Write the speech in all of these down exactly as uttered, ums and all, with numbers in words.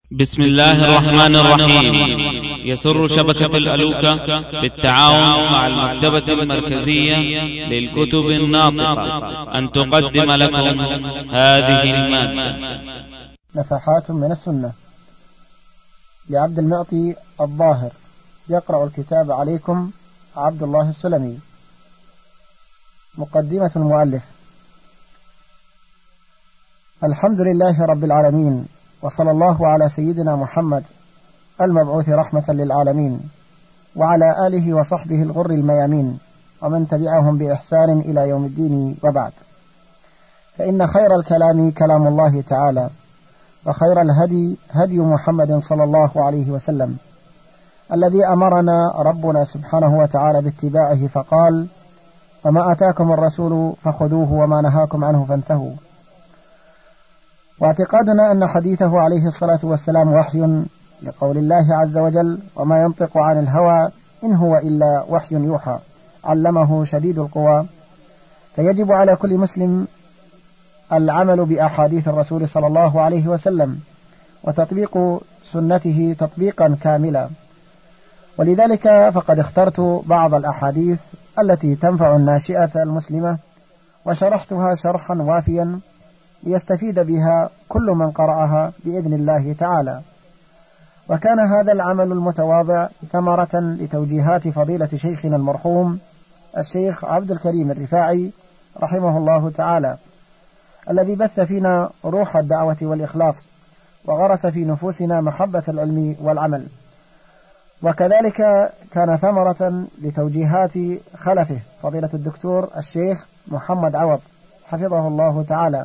بسم الله الرحمن الرحيم. يسر شبكة الألوكة بالتعاون مع المكتبة المركزية للكتب الناطقة أن تقدم لكم هذه المادة. نفحات من السنة لعبد المعطي الظاهر. يقرأ الكتاب عليكم عبد الله السلمي. مقدمة المؤلف. الحمد لله رب العالمين، وصلى الله على سيدنا محمد المبعوث رحمة للعالمين، وعلى آله وصحبه الغر الميامين، ومن تبعهم بإحسان إلى يوم الدين، وبعد. فإن خير الكلام كلام الله تعالى، وخير الهدي هدي محمد صلى الله عليه وسلم، الذي أمرنا ربنا سبحانه وتعالى باتباعه فقال: وما آتاكم الرسول فخذوه وما نهاكم عنه فانتهوا. واعتقادنا أن حديثه عليه الصلاة والسلام وحي، لقول الله عز وجل: وما ينطق عن الهوى إن هو إلا وحي يوحى علمه شديد القوى. فيجب على كل مسلم العمل بأحاديث الرسول صلى الله عليه وسلم وتطبيق سنته تطبيقا كاملا. ولذلك فقد اخترت بعض الأحاديث التي تنفع الناشئة المسلمة وشرحتها شرحا وافيا ليستفيد بها كل من قرأها بإذن الله تعالى. وكان هذا العمل المتواضع ثمرة لتوجيهات فضيلة شيخنا المرحوم الشيخ عبد الكريم الرفاعي رحمه الله تعالى، الذي بث فينا روح الدعوة والإخلاص، وغرس في نفوسنا محبة العلم والعمل. وكذلك كان ثمرة لتوجيهات خلفه فضيلة الدكتور الشيخ محمد عوض حفظه الله تعالى،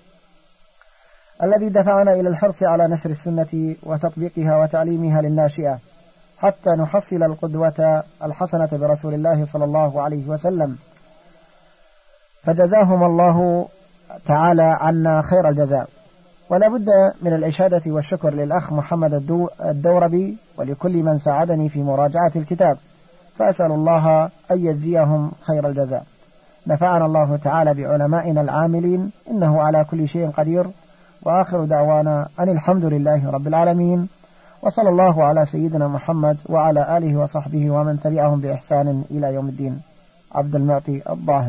الذي دفعنا إلى الحرص على نشر السنة وتطبيقها وتعليمها للناشئة، حتى نحصل القدوة الحسنة برسول الله صلى الله عليه وسلم. فجزاهم الله تعالى عنا خير الجزاء. ولا بد من الإشادة والشكر للأخ محمد الدوربي ولكل من ساعدني في مراجعة الكتاب، فأسأل الله أن يجزيهم خير الجزاء. نفعنا الله تعالى بعلمائنا العاملين، إنه على كل شيء قدير. وآخر دعوانا أن الحمد لله رب العالمين، وصلى الله على سيدنا محمد وعلى آله وصحبه ومن تبعهم بإحسان إلى يوم الدين. عبد المعطي الظاهر.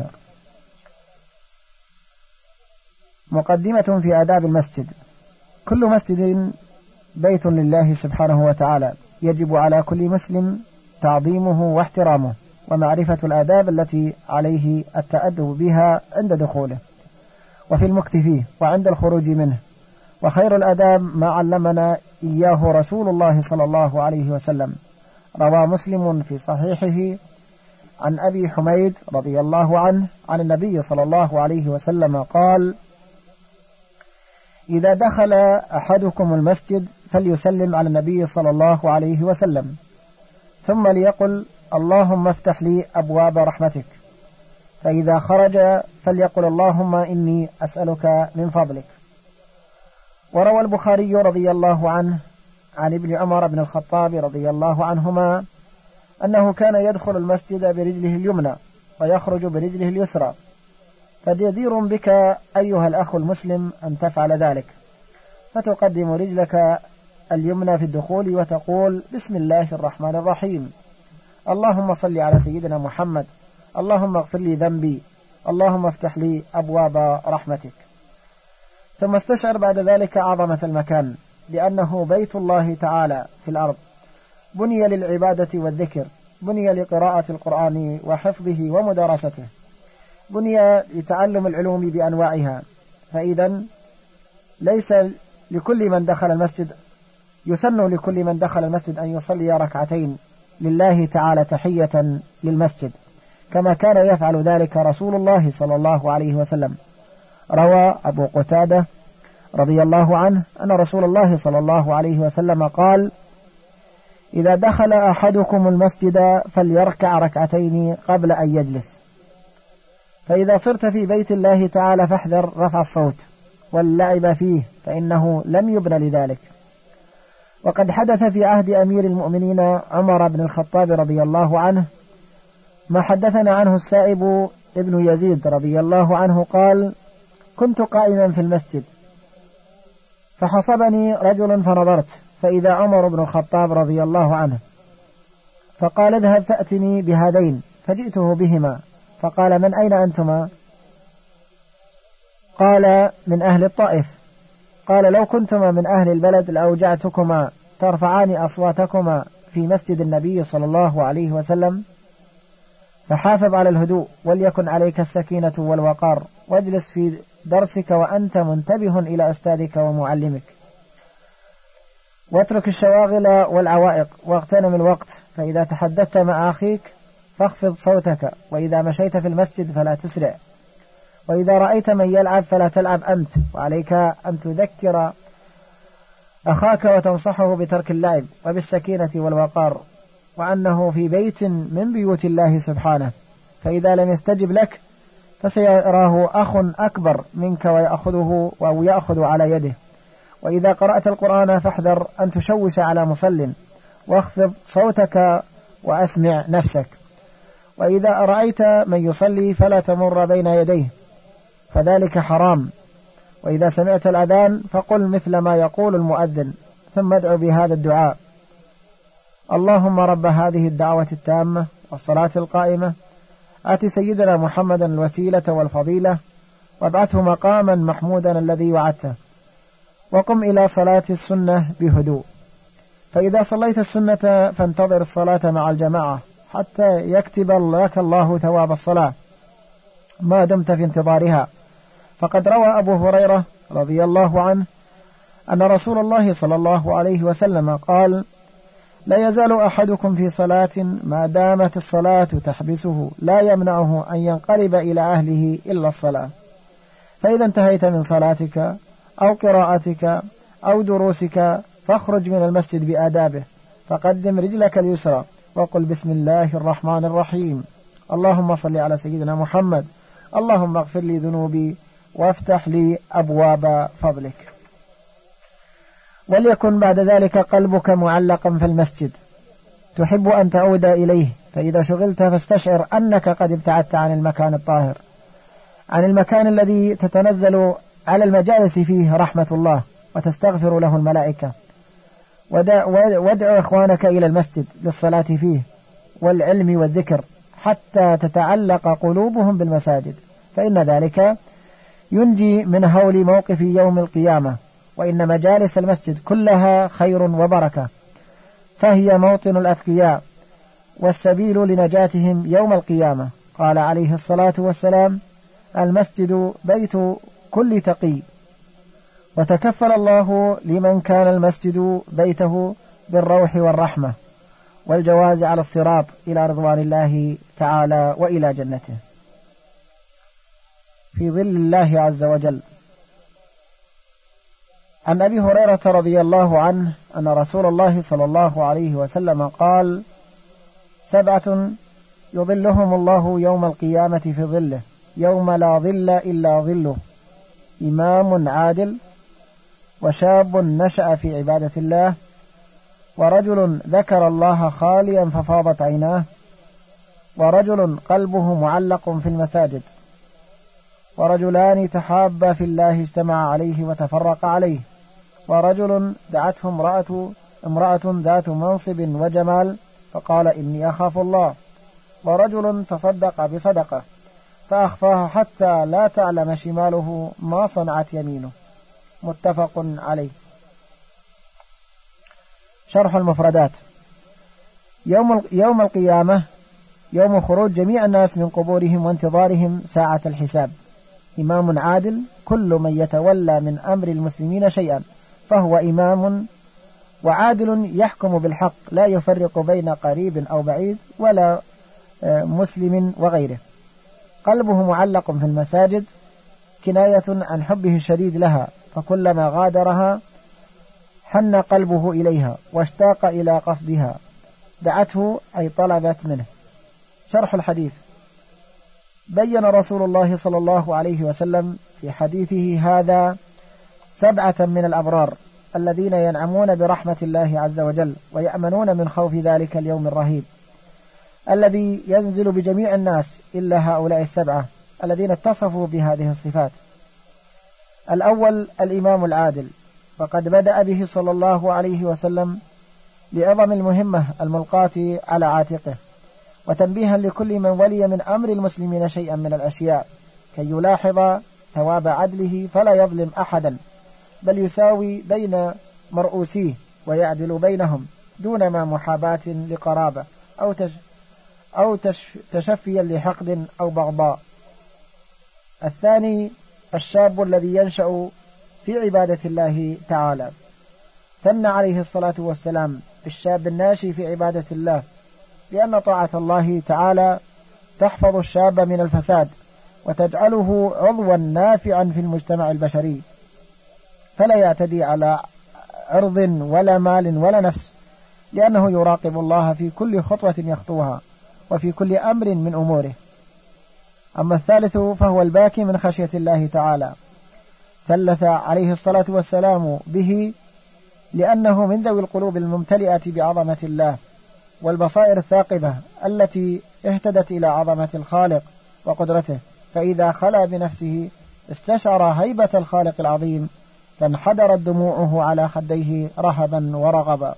مقدمة في آداب المسجد. كل مسجد بيت لله سبحانه وتعالى، يجب على كل مسلم تعظيمه واحترامه، ومعرفة الآداب التي عليه التأدب بها عند دخوله، وفي المكث فيه، وعند الخروج منه. وخير الآداب ما علمنا إياه رسول الله صلى الله عليه وسلم. روى مسلم في صحيحه عن أبي حميد رضي الله عنه عن النبي صلى الله عليه وسلم قال: إذا دخل أحدكم المسجد فليسلم على النبي صلى الله عليه وسلم، ثم ليقل: اللهم افتح لي أبواب رحمتك. فإذا خرج فليقل: اللهم إني أسألك من فضلك. وروى البخاري رضي الله عنه عن ابن عمر بن الخطاب رضي الله عنهما أنه كان يدخل المسجد برجله اليمنى ويخرج برجله اليسرى، فجدير بك أيها الأخ المسلم أن تفعل ذلك، فتقدم رجلك اليمنى في الدخول وتقول: بسم الله الرحمن الرحيم، اللهم صل على سيدنا محمد، اللهم اغفر لي ذنبي، اللهم افتح لي أبواب رحمتك. ثم استشعر بعد ذلك عظمة المكان، لأنه بيت الله تعالى في الأرض، بني للعبادة والذكر، بني لقراءة القرآن وحفظه ومدارسته، بني لتعلم العلوم بأنواعها. فإذا ليس لكل من دخل المسجد يسن لكل من دخل المسجد أن يصلي ركعتين لله تعالى تحية للمسجد، كما كان يفعل ذلك رسول الله صلى الله عليه وسلم. روى أبو قتادة رضي الله عنه أن رسول الله صلى الله عليه وسلم قال: إذا دخل أحدكم المسجد فليركع ركعتين قبل أن يجلس. فإذا صرت في بيت الله تعالى فاحذر رفع الصوت واللعب فيه، فإنه لم يبن لذلك. وقد حدث في عهد أمير المؤمنين عمر بن الخطاب رضي الله عنه ما حدثنا عنه السائب ابن يزيد رضي الله عنه قال: كنت قائما في المسجد فحصبني رجل فنظرت فإذا عمر بن الخطاب رضي الله عنه، فقال اذهب فأتني بهذين، فجئته بهما، فقال من أين أنتما؟ قال من أهل الطائف. قال لو كنتما من أهل البلد لأوجعتكما ترفعان أصواتكما في مسجد النبي صلى الله عليه وسلم، فحافظ على الهدوء وليكن عليك السكينة والوقار، واجلس في درسك وأنت منتبه إلى أستاذك ومعلمك، واترك الشواغل والعوائق واغتنم الوقت، فإذا تحدثت مع أخيك فاخفض صوتك، وإذا مشيت في المسجد فلا تسرع، وإذا رأيت من يلعب فلا تلعب أنت، وعليك أن تذكر أخاك وتنصحه بترك اللعب وبالسكينة والوقار، وأنه في بيت من بيوت الله سبحانه، فإذا لم يستجب لك فسيراه أخ أكبر منك ويأخذه أو يأخذ على يده. وإذا قرأت القرآن فاحذر أن تشوش على مصل، واخفض صوتك وأسمع نفسك. وإذا رأيت من يصلي فلا تمر بين يديه، فذلك حرام. وإذا سمعت الأذان فقل مثل ما يقول المؤذن، ثم ادعو بهذا الدعاء: اللهم رب هذه الدعوة التامة والصلاة القائمة، آت سيدنا محمدا الوسيلة والفضيلة، وابعثه مقاما محمودا الذي وعدته، وقم إلى صلاة السنة بهدوء. فإذا صليت السنة فانتظر الصلاة مع الجماعة حتى يكتب لك الله ثواب الصلاة ما دمت في انتظارها. فقد روى أبو هريرة رضي الله عنه أن رسول الله صلى الله عليه وسلم قال: لا يزال أحدكم في صلاة ما دامت الصلاة تحبسه لا يمنعه أن ينقلب إلى أهله إلا الصلاة. فإذا انتهيت من صلاتك أو قراءتك أو دروسك فاخرج من المسجد بآدابه، فقدم رجلك اليسرى وقل بسم الله الرحمن الرحيم، اللهم صل على سيدنا محمد، اللهم اغفر لي ذنوبي وافتح لي أبواب فضلك. وليكن بعد ذلك قلبك معلقا في المسجد تحب أن تعود إليه، فإذا شغلت فاستشعر أنك قد ابتعدت عن المكان الطاهر، عن المكان الذي تتنزل على المجالس فيه رحمة الله وتستغفر له الملائكة. وادع إخوانك إلى المسجد للصلاة فيه والعلم والذكر حتى تتعلق قلوبهم بالمساجد، فإن ذلك ينجي من هول موقف يوم القيامة. وإن مجالس المسجد كلها خير وبركة، فهي موطن الأتقياء والسبيل لنجاتهم يوم القيامة. قال عليه الصلاة والسلام: المسجد بيت كل تقي، وتكفل الله لمن كان المسجد بيته بالروح والرحمة والجواز على الصراط إلى رضوان الله تعالى وإلى جنته في ظل الله عز وجل. عن أبي هريرة رضي الله عنه أن رسول الله صلى الله عليه وسلم قال: سبعة يظلهم الله يوم القيامة في ظله يوم لا ظل إلا ظله: إمام عادل، وشاب نشأ في عبادة الله، ورجل ذكر الله خاليا ففاضت عيناه، ورجل قلبه معلق في المساجد، ورجلان تحابا في الله اجتمع عليه وتفرق عليه، ورجل دعته امرأة, امرأة ذات منصب وجمال فقال إني أخاف الله، ورجل تصدق بصدقة فأخفاها حتى لا تعلم شماله ما صنعت يمينه. متفق عليه. شرح المفردات. يوم, يوم القيامة يوم خروج جميع الناس من قبورهم وانتظارهم ساعة الحساب. إمام عادل: كل من يتولى من أمر المسلمين شيئا فهو إمام وعادل يحكم بالحق لا يفرق بين قريب أو بعيد ولا مسلم وغيره. قلبه معلق في المساجد كناية عن حبه الشديد لها، فكلما غادرها حن قلبه إليها واشتاق إلى قصدها، دعته أي طلبت منه. شرح الحديث. بين رسول الله صلى الله عليه وسلم في حديثه هذا سبعة من الأبرار الذين ينعمون برحمة الله عز وجل ويأمنون من خوف ذلك اليوم الرهيب الذي ينزل بجميع الناس إلا هؤلاء السبعة الذين اتصفوا بهذه الصفات. الأول الإمام العادل، فقد بدأ به صلى الله عليه وسلم لعظم المهمة الملقاة على عاتقه، وتنبيها لكل من ولي من أمر المسلمين شيئا من الأشياء كي يلاحظ ثواب عدله فلا يظلم أحدا، بل يساوي بين مرؤوسيه ويعدل بينهم دون ما محاباة لقرابة أو تش أو تش تشفيا لحقد أو بغضاء. الثاني الشاب الذي ينشأ في عبادة الله تعالى، ثنى عليه الصلاة والسلام الشاب الناشئ في عبادة الله، لأن طاعة الله تعالى تحفظ الشاب من الفساد وتجعله عضوا نافعا في المجتمع البشري، فلا يعتدي على عرض ولا مال ولا نفس، لأنه يراقب الله في كل خطوة يخطوها وفي كل أمر من أموره. أما الثالث فهو الباكي من خشية الله تعالى، ثلث عليه الصلاة والسلام به لأنه من ذوي القلوب الممتلئة بعظمة الله والبصائر الثاقبة التي اهتدت إلى عظمة الخالق وقدرته، فإذا خلا بنفسه استشعر هيبة الخالق العظيم فانحدرت دموعه على خديه رهبا ورغبا.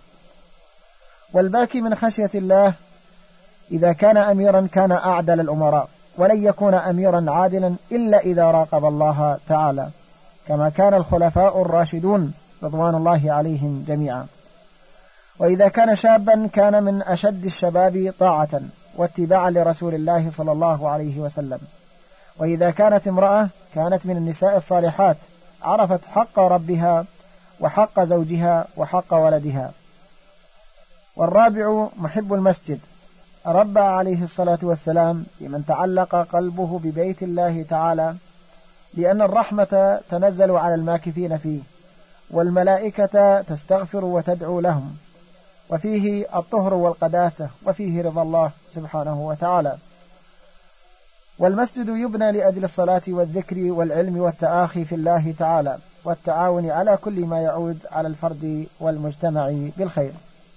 والباكي من خشية الله إذا كان أميرا كان أعدل الأمراء، ولن يكون أميرا عادلا إلا إذا راقب الله تعالى، كما كان الخلفاء الراشدون رضوان الله عليهم جميعا. وإذا كان شابا كان من أشد الشباب طاعة واتباعا لرسول الله صلى الله عليه وسلم. وإذا كانت امرأة كانت من النساء الصالحات، عرفت حق ربها وحق زوجها وحق ولدها. والرابع محب المسجد، ربى عليه الصلاة والسلام لمن تعلق قلبه ببيت الله تعالى، لأن الرحمة تنزل على الماكثين فيه، والملائكة تستغفر وتدعو لهم، وفيه الطهر والقداسة، وفيه رضا الله سبحانه وتعالى. والمسجد يبنى لأجل الصلاة والذكر والعلم والتآخي في الله تعالى، والتعاون على كل ما يعود على الفرد والمجتمع بالخير.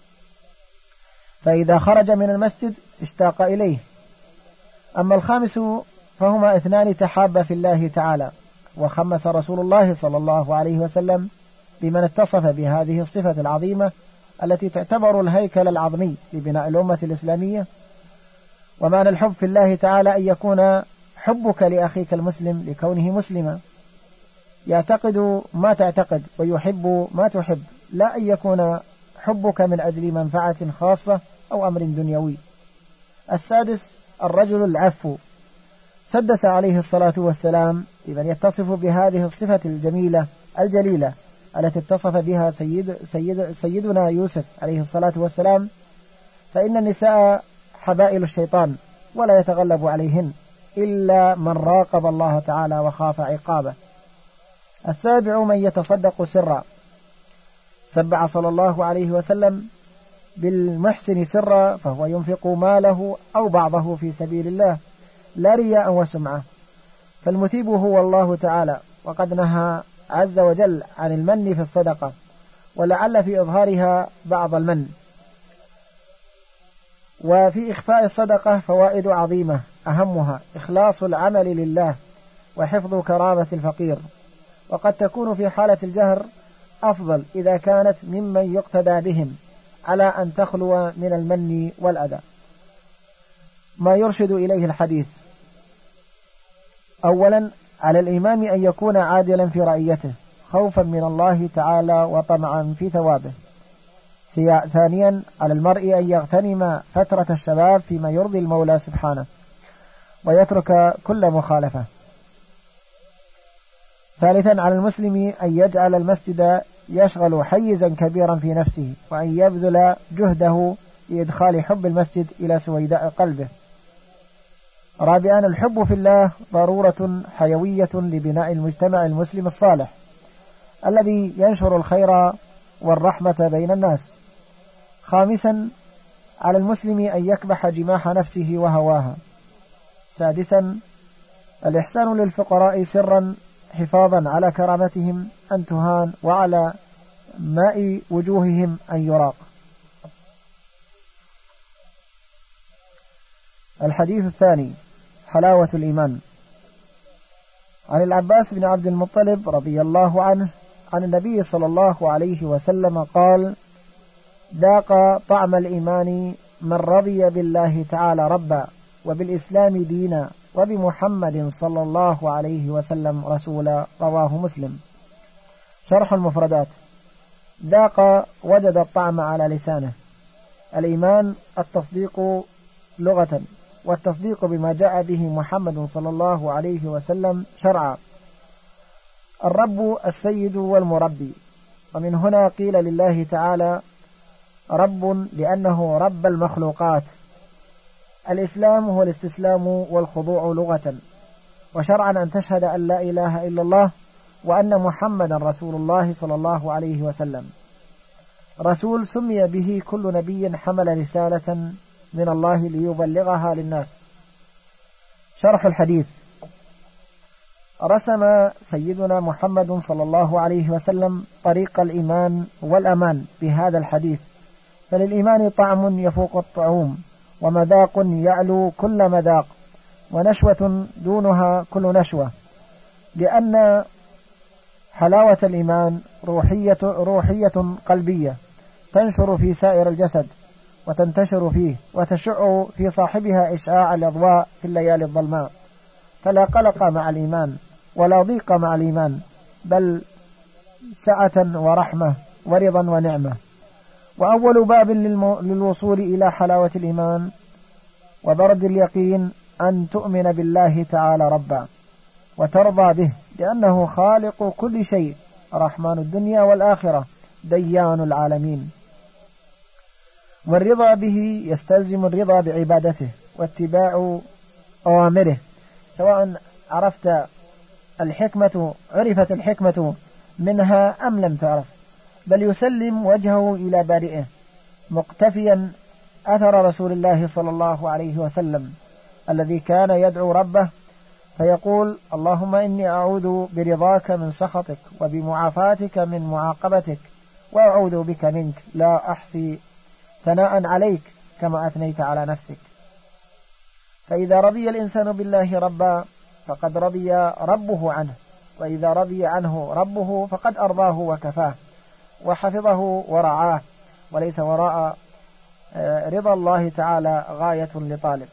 فإذا خرج من المسجد اشتاق إليه. أما الخامس فهما اثنان تحابا في الله تعالى، وخمس رسول الله صلى الله عليه وسلم بمن اتصف بهذه الصفة العظيمة التي تعتبر الهيكل العظمي لبناء الأمة الإسلامية. ومعنى الحب في الله تعالى أن يكون حبك لأخيك المسلم لكونه مسلما، يعتقد ما تعتقد ويحب ما تحب، لا أن يكون حبك من أجل منفعة خاصة أو أمر دنيوي. السادس الرجل العفو، سدس عليه الصلاة والسلام لمن يتصف بهذه الصفة الجميلة الجليلة التي اتصف بها سيد سيد سيدنا يوسف عليه الصلاة والسلام، فإن النساء حبائل الشيطان ولا يتغلب عليهن إلا من راقب الله تعالى وخاف عقابه. السابع من يتصدق سرا، سبع صلى الله عليه وسلم بالمحسن سرا، فهو ينفق ماله أو بعضه في سبيل الله لا رياء وسمعة، فالمثيب هو الله تعالى، وقد نهى عز وجل عن المن في الصدقة، ولعل في إظهارها بعض المن. وفي إخفاء الصدقة فوائد عظيمة، أهمها إخلاص العمل لله وحفظ كرامة الفقير، وقد تكون في حالة الجهر أفضل إذا كانت ممن يقتدى بهم على أن تخلو من المن والأذى. ما يرشد إليه الحديث: أولا على الإمام أن يكون عادلا في رعيته خوفا من الله تعالى وطمعا في ثوابه. ثانيا على المرء أن يغتنم فترة الشباب فيما يرضي المولى سبحانه ويترك كل مخالفة. ثالثا على المسلم أن يجعل المسجد يشغل حيزا كبيرا في نفسه، وأن يبذل جهده لإدخال حب المسجد إلى سويداء قلبه. رابعا الحب في الله ضرورة حيوية لبناء المجتمع المسلم الصالح الذي ينشر الخير والرحمة بين الناس. خامسا على المسلم أن يكبح جماح نفسه وهواها. سادسا الإحسان للفقراء سرا حفاظا على كرامتهم أن تهان، وعلى ماء وجوههم أن يراق. الحديث الثاني حلاوة الإيمان. عن العباس بن عبد المطلب رضي الله عنه عن النبي صلى الله عليه وسلم قال: ذاق طعم الإيمان من رضي بالله تعالى ربا وبالإسلام دينا وبمحمد صلى الله عليه وسلم رسولا. رواه مسلم. شرح المفردات: ذاق وجد الطعم على لسانه. الإيمان التصديق لغة، والتصديق بما جاء به محمد صلى الله عليه وسلم شرعا. الرب السيد والمربي، ومن هنا قيل لله تعالى رب لأنه رب المخلوقات. الإسلام هو الاستسلام والخضوع لغة، وشرعا أن تشهد أن لا إله إلا الله وأن محمدا رسول الله صلى الله عليه وسلم. رسول سمي به كل نبي حمل رسالة من الله ليبلغها للناس. شرح الحديث: رسم سيدنا محمد صلى الله عليه وسلم طريق الإيمان والأمان بهذا الحديث، فللإيمان طعم يفوق الطعوم، ومذاق يعلو كل مذاق، ونشوة دونها كل نشوة، لأن حلاوة الإيمان روحية, روحية قلبية تنشر في سائر الجسد وتنتشر فيه وتشع في صاحبها إشعاع الأضواء في الليالي الظلماء، فلا قلق مع الإيمان ولا ضيق مع الإيمان، بل سعة ورحمة ورضا ونعمة. وأول باب للوصول إلى حلاوة الإيمان وبرد اليقين أن تؤمن بالله تعالى ربا وترضى به، لأنه خالق كل شيء، رحمن الدنيا والآخرة، ديان العالمين. والرضا به يستلزم الرضا بعبادته واتباع أوامره، سواء عرفت الحكمة عرفت الحكمة منها أم لم تعرف، بل يسلم وجهه إلى بارئه مقتفيا أثر رسول الله صلى الله عليه وسلم الذي كان يدعو ربه فيقول: اللهم إني أعوذ برضاك من سخطك وبمعافاتك من معاقبتك، وأعوذ بك منك، لا أحصي ثناء عليك كما أثنيت على نفسك. فإذا رضي الإنسان بالله ربا فقد رضي ربه عنه، وإذا رضي عنه ربه فقد أرضاه وكفاه وحفظه ورعاه، وليس وراء رضا الله تعالى غاية لطالب.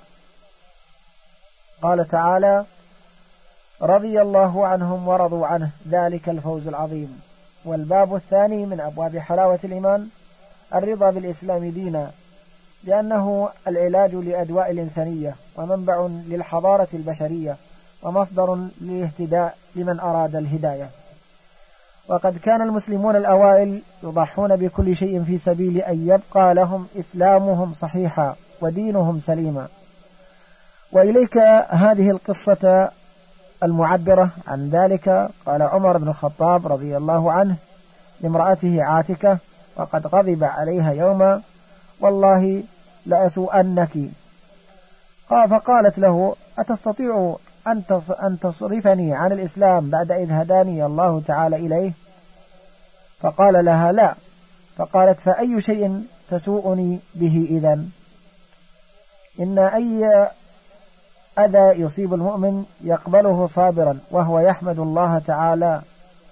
قال تعالى: رضي الله عنهم ورضوا عنه، ذلك الفوز العظيم. والباب الثاني من أبواب حلاوة الإيمان الرضا بالإسلام دينا، لأنه العلاج لأدواء الإنسانية ومنبع للحضارة البشرية ومصدر للاهتداء لمن أراد الهداية. وقد كان المسلمون الأوائل يضحون بكل شيء في سبيل أن يبقى لهم إسلامهم صحيحا ودينهم سليما. وإليك هذه القصة المعبرة عن ذلك. قال عمر بن الخطاب رضي الله عنه لامرأته عاتكة وقد غضب عليها يوما: والله لأسوءنك. فقالت له: أتستطيع أن تصرفني عن الإسلام بعد إذ هداني الله تعالى إليه؟ فقال لها: لا. فقالت: فأي شيء تسوءني به إذن؟ إن أي أذى يصيب المؤمن يقبله صابرا وهو يحمد الله تعالى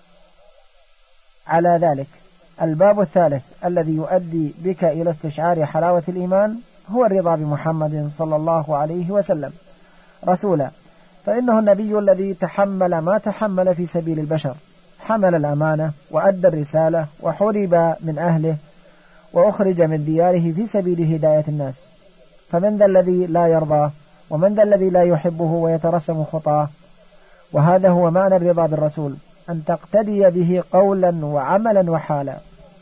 على ذلك. الباب الثالث الذي يؤدي بك إلى استشعار حلاوة الإيمان هو الرضا بمحمد صلى الله عليه وسلم رسولا، فإنه النبي الذي تحمل ما تحمل في سبيل البشر، حمل الأمانة وأدى الرسالة وحرب من أهله وأخرج من دياره في سبيل هداية الناس. فمن ذا الذي لا يرضى ومن ذا الذي لا يحبه ويترسم خطاه؟ وهذا هو معنى الرضا بالرسول، أن تقتدي به قولا وعملا وحالا.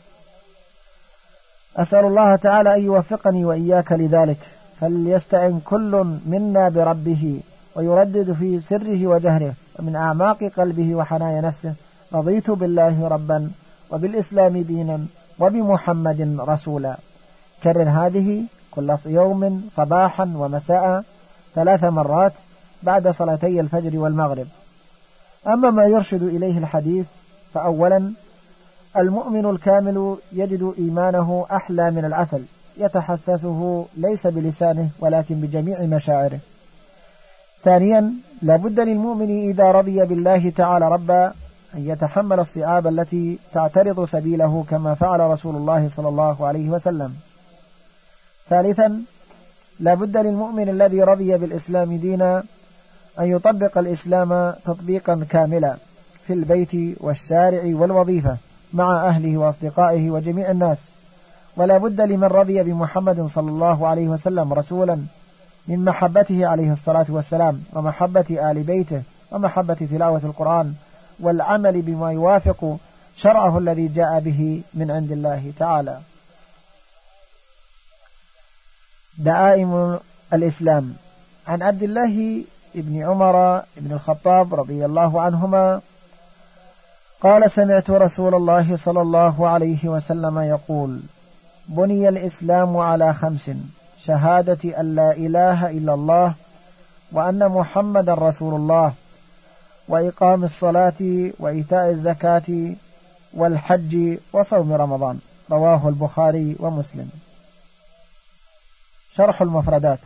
أسأل الله تعالى أن يوفقني وإياك لذلك، فليستعن كل منا بربه ويردد في سره وجهره ومن أعماق قلبه وحنايا نفسه: رضيت بالله ربا وبالإسلام دينا وبمحمد رسولا. كرر هذه كل يوم صباحا ومساء ثلاث مرات بعد صلاتي الفجر والمغرب. أما ما يرشد إليه الحديث فأولا: المؤمن الكامل يجد إيمانه أحلى من العسل، يتحسسه ليس بلسانه ولكن بجميع مشاعره. ثانيا: لابد للمؤمن إذا رضي بالله تعالى ربا أن يتحمل الصعاب التي تعترض سبيله كما فعل رسول الله صلى الله عليه وسلم. ثالثا، لا بد للمؤمن الذي رضي بالإسلام دينا أن يطبق الإسلام تطبيقا كاملا في البيت والشارع والوظيفة مع أهله وأصدقائه وجميع الناس. ولا بد لمن رضي بمحمد صلى الله عليه وسلم رسولا من محبته عليه الصلاة والسلام ومحبة آل بيته ومحبة تلاوة القرآن والعمل بما يوافق شرعه الذي جاء به من عند الله تعالى. دعائم الإسلام. عن عبد الله ابن عمر بن الخطاب رضي الله عنهما قال: سمعت رسول الله صلى الله عليه وسلم يقول: بني الإسلام على خمس: شهادة أن لا إله إلا الله وأن محمد رسول الله، وإقام الصلاة وإيتاء الزكاة والحج وصوم رمضان. رواه البخاري ومسلم. شرح المفردات.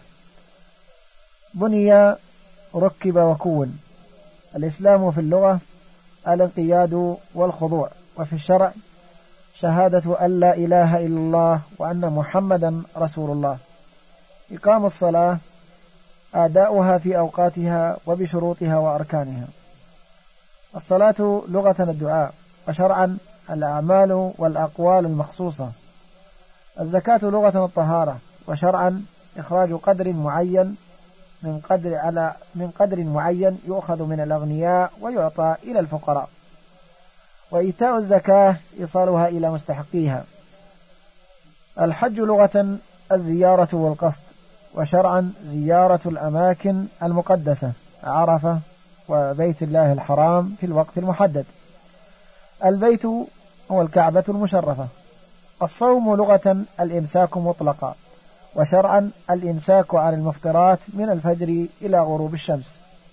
بني ركب وكون. الإسلام في اللغة الانقياد والخضوع، وفي الشرع شهادة أن لا إله إلا الله وأن محمدا رسول الله. إقام الصلاة أداؤها في أوقاتها وبشروطها وأركانها. الصلاة لغة الدعاء، وشرعا الأعمال والأقوال المخصوصة. الزكاة لغة الطهارة، وشرعا إخراج قدر معين من قدر على من قدر معين يؤخذ من الأغنياء ويعطى إلى الفقراء. وإيتاء الزكاة إيصالها إلى مستحقيها. الحج لغة الزيارة والقصد، وشرعا زيارة الأماكن المقدسة عرفة وبيت الله الحرام في الوقت المحدد. البيت هو الكعبة المشرفة. الصوم لغة الإمساك مطلقا، وشرعا الإمساك عن المفطرات من الفجر إلى غروب الشمس.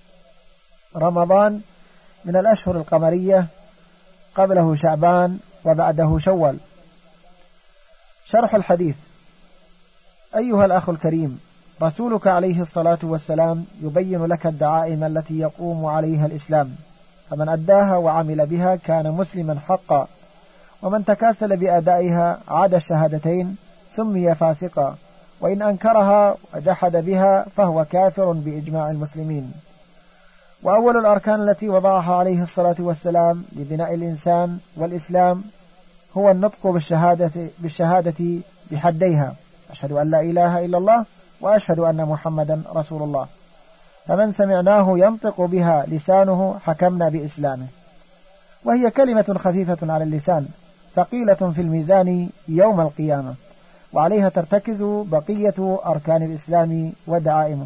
رمضان من الأشهر القمرية، قبله شعبان وبعده شوال. شرح الحديث. أيها الأخ الكريم، رسولك عليه الصلاة والسلام يبين لك الدعائم التي يقوم عليها الإسلام، فمن أداها وعمل بها كان مسلما حقا، ومن تكاسل بأدائها عاد الشهادتين سمي فاسقا، وإن أنكرها وجحد بها فهو كافر بإجماع المسلمين. وأول الأركان التي وضعها عليه الصلاة والسلام لبناء الإنسان والإسلام هو النطق بالشهادة, بالشهادة بحديها: أشهد أن لا إله إلا الله وأشهد أن محمدا رسول الله. فمن سمعناه ينطق بها لسانه حكمنا بإسلامه. وهي كلمة خفيفة على اللسان ثقيلة في الميزان يوم القيامة، وعليها ترتكز بقية أركان الإسلام ودعائمه.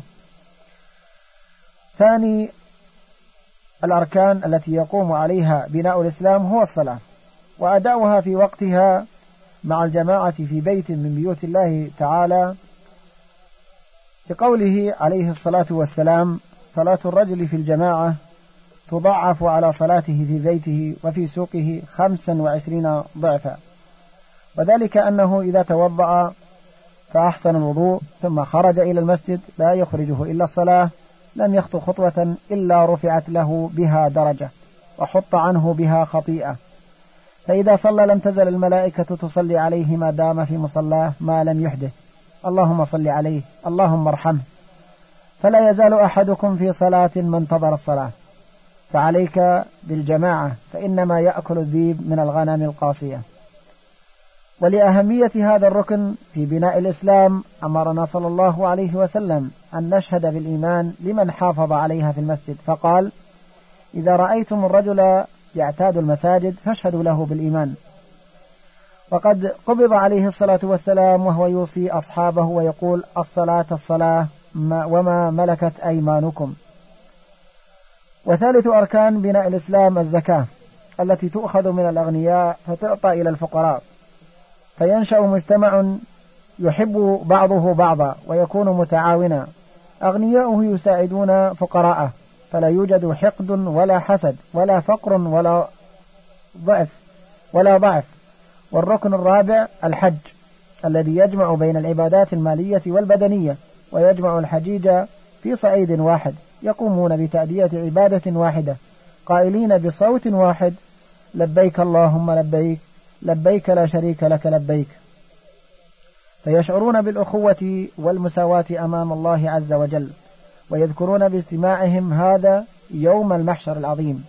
ثاني الأركان التي يقوم عليها بناء الإسلام هو الصلاة، وأداؤها في وقتها مع الجماعة في بيت من بيوت الله تعالى، لقوله عليه الصلاة والسلام: صلاة الرجل في الجماعة تضاعف على صلاته في بيته وفي سوقه خمسا وعشرين ضعفا. وذلك أنه إذا توضأ فأحسن الوضوء ثم خرج إلى المسجد لا يخرجه إلا الصلاة لم يخطو خطوة إلا رفعت له بها درجة وحط عنه بها خطيئة. فإذا صلى لم تزل الملائكة تصلي عليه ما دام في مصلاه ما لم يحدث. اللهم صل عليه، اللهم ارحمه. فلا يزال أحدكم في صلاة ما انتظر الصلاة. فعليك بالجماعة، فإنما يأكل الذيب من الغنم القاصية. ولأهمية هذا الركن في بناء الإسلام أمرنا صلى الله عليه وسلم أن نشهد بالإيمان لمن حافظ عليها في المسجد، فقال: إذا رأيتم الرجل يعتاد المساجد فاشهدوا له بالإيمان. وقد قبض عليه الصلاة والسلام وهو يوصي أصحابه ويقول: الصلاة الصلاة وما ملكت أيمانكم. وثالث أركان بناء الإسلام الزكاة، التي تؤخذ من الأغنياء فتعطى إلى الفقراء، فينشأ مجتمع يحب بعضه بعضا ويكون متعاونا، أغنياؤه يساعدون فقراءه، فلا يوجد حقد ولا حسد ولا فقر ولا ضعف ولا ضعف. والركن الرابع الحج، الذي يجمع بين العبادات المالية والبدنية، ويجمع الحجيج في صعيد واحد يقومون بتأدية عبادة واحدة، قائلين بصوت واحد: لبيك اللهم لبيك، لبيك لا شريك لك لبيك. فيشعرون بالأخوة والمساواة أمام الله عز وجل، ويذكرون باجتماعهم هذا يوم المحشر العظيم.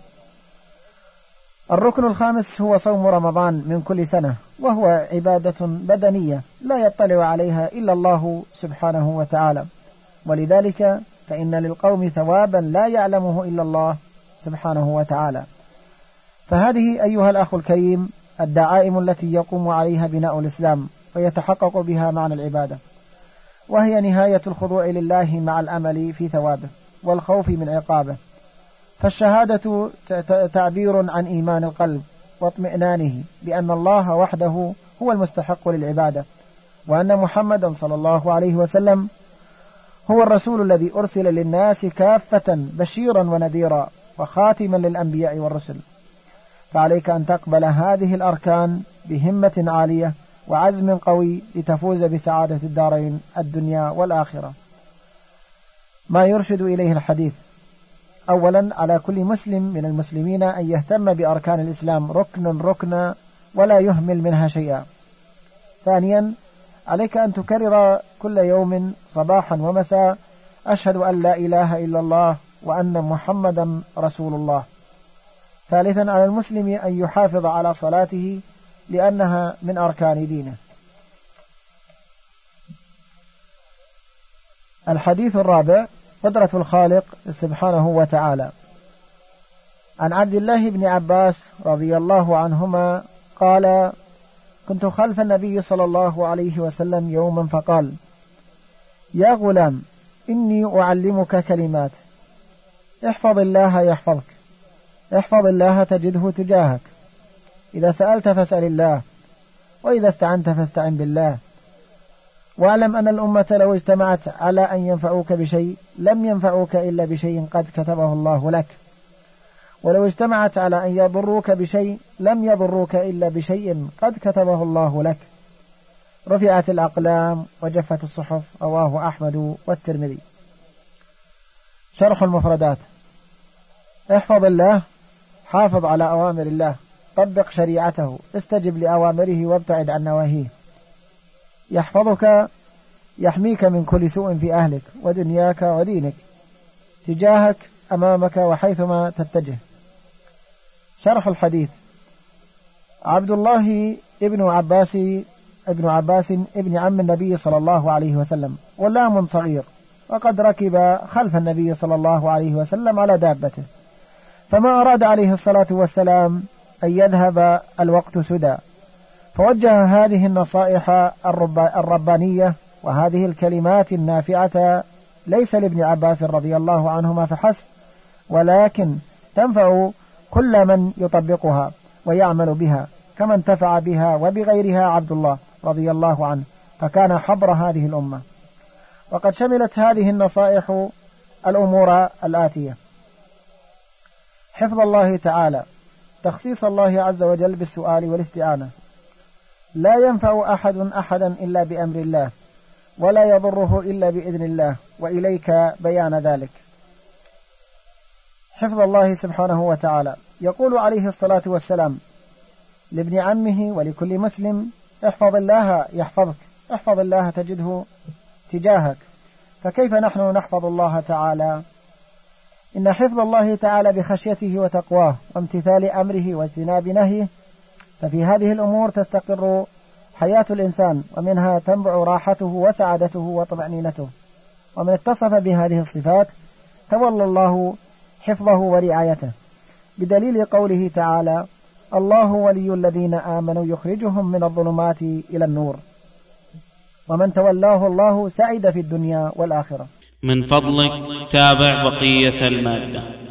الركن الخامس هو صوم رمضان من كل سنة، وهو عبادة بدنية لا يطلع عليها إلا الله سبحانه وتعالى، ولذلك فإن للقوم ثوابا لا يعلمه إلا الله سبحانه وتعالى. فهذه أيها الأخ الكريم الدعائم التي يقوم عليها بناء الإسلام ويتحقق بها معنى العبادة، وهي نهاية الخضوع لله مع الأمل في ثوابه والخوف من عقابه. فالشهادة تعبير عن إيمان القلب واطمئنانه بأن الله وحده هو المستحق للعبادة، وأن محمدا صلى الله عليه وسلم هو الرسول الذي أرسل للناس كافة بشيرا ونذيرا وخاتما للأنبياء والرسل. فعليك أن تقبل هذه الأركان بهمة عالية وعزم قوي لتفوز بسعادة الدارين الدنيا والآخرة. ما يرشد إليه الحديث: أولا، على كل مسلم من المسلمين أن يهتم بأركان الإسلام ركنا ركنا ولا يهمل منها شيئا. ثانيا، عليك أن تكرر كل يوم صباحا ومساء: أشهد أن لا إله إلا الله وأن محمدا رسول الله. ثالثا، على المسلم أن يحافظ على صلاته لأنها من أركان دينه. الحديث الرابع: قدرة الخالق سبحانه وتعالى. عن عبد الله بن عباس رضي الله عنهما قال: كنت خلف النبي صلى الله عليه وسلم يوما فقال: يا غلام، إني أعلمك كلمات، احفظ الله يحفظك، احفظ الله تجده تجاهك، إذا سألت فاسأل الله، وإذا استعنت فاستعن بالله، واعلم أن الأمة لو اجتمعت على أن ينفعوك بشيء لم ينفعوك إلا بشيء قد كتبه الله لك، ولو اجتمعت على أن يضروك بشيء لم يضروك إلا بشيء قد كتبه الله لك. رفعت الأقلام وجفت الصحف. رواه أحمد والترمذي. شرح المفردات: احفظ الله، حافظ على أوامر الله، طبق شريعته، استجب لأوامره وابتعد عن نواهيه. يحفظك، يحميك من كل سوء في أهلك ودنياك ودينك، تجاهك، أمامك، وحيثما تتجه. شرح الحديث: عبد الله ابن عباس ابن عباس ابن عم النبي صلى الله عليه وسلم، غلام صغير، وقد ركب خلف النبي صلى الله عليه وسلم على دابته، فما أراد عليه الصلاة والسلام أن يذهب الوقت سدى، فوجه هذه النصائح الربانية وهذه الكلمات النافعة ليس لابن عباس رضي الله عنهما فحسب، ولكن تنفع كل من يطبقها ويعمل بها، كما انتفع بها وبغيرها عبد الله رضي الله عنه، فكان حبر هذه الأمة. وقد شملت هذه النصائح الأمور الآتية: حفظ الله تعالى، تخصيص الله عز وجل بالسؤال والاستعانة، لا ينفع أحد أحدا إلا بأمر الله، ولا يضره إلا بإذن الله، وإليك بيان ذلك. حفظ الله سبحانه وتعالى، يقول عليه الصلاة والسلام لابن عمه ولكل مسلم: احفظ الله يحفظك، احفظ الله تجده تجاهك. فكيف نحن نحفظ الله تعالى؟ إن حفظ الله تعالى بخشيته وتقواه وامتثال أمره واجتناب نهيه، ففي هذه الأمور تستقر حياة الإنسان، ومنها تنبع راحته وسعادته وطمأنينته. ومن اتصف بهذه الصفات تولى الله حفظه ورعايته، بدليل قوله تعالى: الله ولي الذين آمنوا يخرجهم من الظلمات إلى النور. ومن تولاه الله سعد في الدنيا والآخرة. من فضلك تابع بقية المادة.